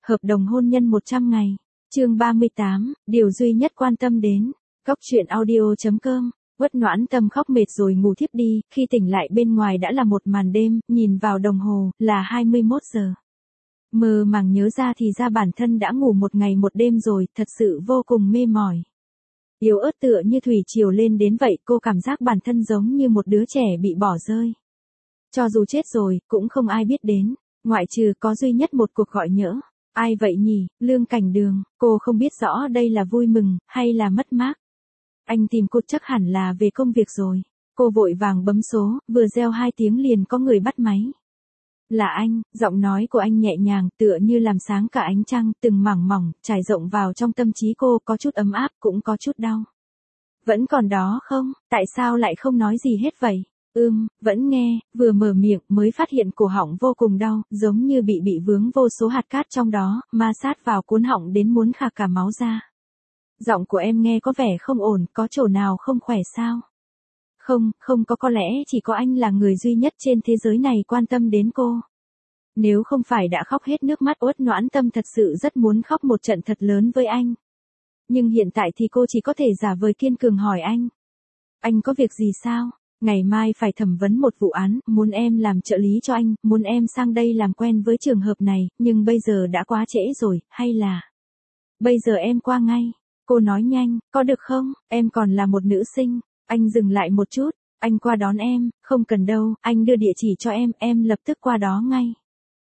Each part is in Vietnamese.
Hợp đồng hôn nhân 100 ngày. Chương 38, điều duy nhất quan tâm đến. Góc truyện audio.com. Uất Noãn Tâm khóc mệt rồi ngủ thiếp đi, khi tỉnh lại bên ngoài đã là một màn đêm, nhìn vào đồng hồ, là 21 giờ. Mơ màng nhớ ra thì ra bản thân đã ngủ một ngày một đêm rồi, thật sự vô cùng mê mỏi. Yếu ớt tựa như thủy triều lên đến vậy, cô cảm giác bản thân giống như một đứa trẻ bị bỏ rơi. Cho dù chết rồi, cũng không ai biết đến, ngoại trừ có duy nhất một cuộc gọi nhỡ. Ai vậy nhỉ? Lương Cảnh Đường, cô không biết rõ đây là vui mừng, hay là mất mát. Anh tìm cô chắc hẳn là về công việc rồi. Cô vội vàng bấm số, vừa reo 2 tiếng liền có người bắt máy. Là anh, giọng nói của anh nhẹ nhàng, tựa như làm sáng cả ánh trăng, từng mảng mỏng, trải rộng vào trong tâm trí cô, có chút ấm áp, cũng có chút đau. Vẫn còn đó không? Tại sao lại không nói gì hết vậy? Vẫn nghe, vừa mở miệng mới phát hiện cổ họng vô cùng đau, giống như bị vướng vô số hạt cát trong đó, ma sát vào cuốn họng đến muốn khạc cả máu ra. Giọng của em nghe có vẻ không ổn, có chỗ nào không khỏe sao? Không có lẽ chỉ có anh là người duy nhất trên thế giới này quan tâm đến cô. Nếu không phải đã khóc hết nước mắt, Uất Noãn Tâm thật sự rất muốn khóc một trận thật lớn với anh. Nhưng hiện tại thì cô chỉ có thể giả vờ kiên cường hỏi anh. Anh có việc gì sao? Ngày mai phải thẩm vấn một vụ án, muốn em làm trợ lý cho anh, muốn em sang đây làm quen với trường hợp này, nhưng bây giờ đã quá trễ rồi, hay là... Bây giờ em qua ngay. Cô nói nhanh, có được không? Em còn là một nữ sinh. Anh dừng lại một chút, anh qua đón em, không cần đâu, anh đưa địa chỉ cho em lập tức qua đó ngay.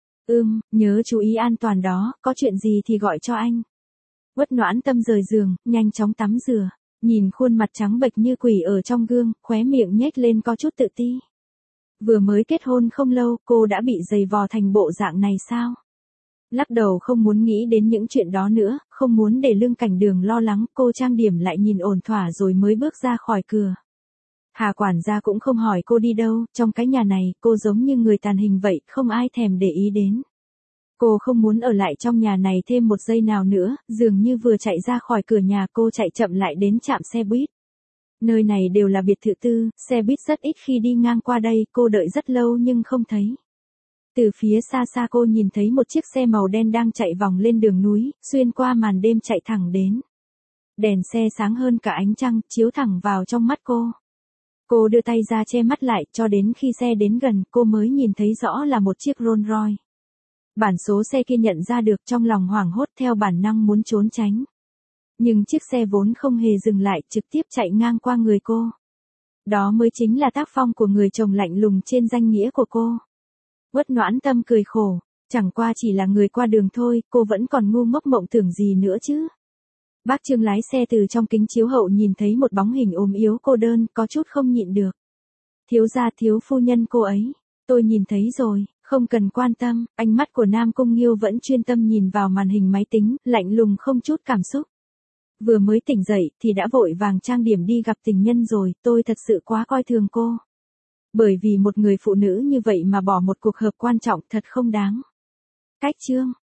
Nhớ chú ý an toàn đó, có chuyện gì thì gọi cho anh. Uất Noãn Tâm rời giường, nhanh chóng tắm rửa. Nhìn khuôn mặt trắng bệch như quỷ ở trong gương, khóe miệng nhếch lên có chút tự ti. Vừa mới kết hôn không lâu, cô đã bị giày vò thành bộ dạng này sao? Lắc đầu không muốn nghĩ đến những chuyện đó nữa, không muốn để Lương Cảnh Đường lo lắng, cô trang điểm lại nhìn ổn thỏa rồi mới bước ra khỏi cửa. Hà quản gia cũng không hỏi cô đi đâu, trong cái nhà này, cô giống như người tàn hình vậy, không ai thèm để ý đến. Cô không muốn ở lại trong nhà này thêm một giây nào nữa, dường như vừa chạy ra khỏi cửa nhà cô chạy chậm lại đến trạm xe buýt. Nơi này đều là biệt thự tư, xe buýt rất ít khi đi ngang qua đây, cô đợi rất lâu nhưng không thấy. Từ phía xa xa cô nhìn thấy một chiếc xe màu đen đang chạy vòng lên đường núi, xuyên qua màn đêm chạy thẳng đến. Đèn xe sáng hơn cả ánh trăng, chiếu thẳng vào trong mắt cô. Cô đưa tay ra che mắt lại, cho đến khi xe đến gần, cô mới nhìn thấy rõ là một chiếc Rolls Royce. Bản số xe kia nhận ra được, trong lòng hoảng hốt, theo bản năng muốn trốn tránh. Nhưng chiếc xe vốn không hề dừng lại, trực tiếp chạy ngang qua người cô. Đó mới chính là tác phong của người chồng lạnh lùng trên danh nghĩa của cô. Uất Noãn Tâm cười khổ, chẳng qua chỉ là người qua đường thôi, cô vẫn còn ngu ngốc mộng tưởng gì nữa chứ. Bác Trương lái xe từ trong kính chiếu hậu nhìn thấy một bóng hình ốm yếu cô đơn, có chút không nhịn được. Thiếu gia, thiếu phu nhân cô ấy, tôi nhìn thấy rồi, không cần quan tâm. Ánh mắt của Nam Cung Nghiêu vẫn chuyên tâm nhìn vào màn hình máy tính, lạnh lùng không chút cảm xúc. Vừa mới tỉnh dậy thì đã vội vàng trang điểm đi gặp tình nhân rồi, tôi thật sự quá coi thường cô. Bởi vì một người phụ nữ như vậy mà bỏ một cuộc họp quan trọng thật không đáng. Cách chương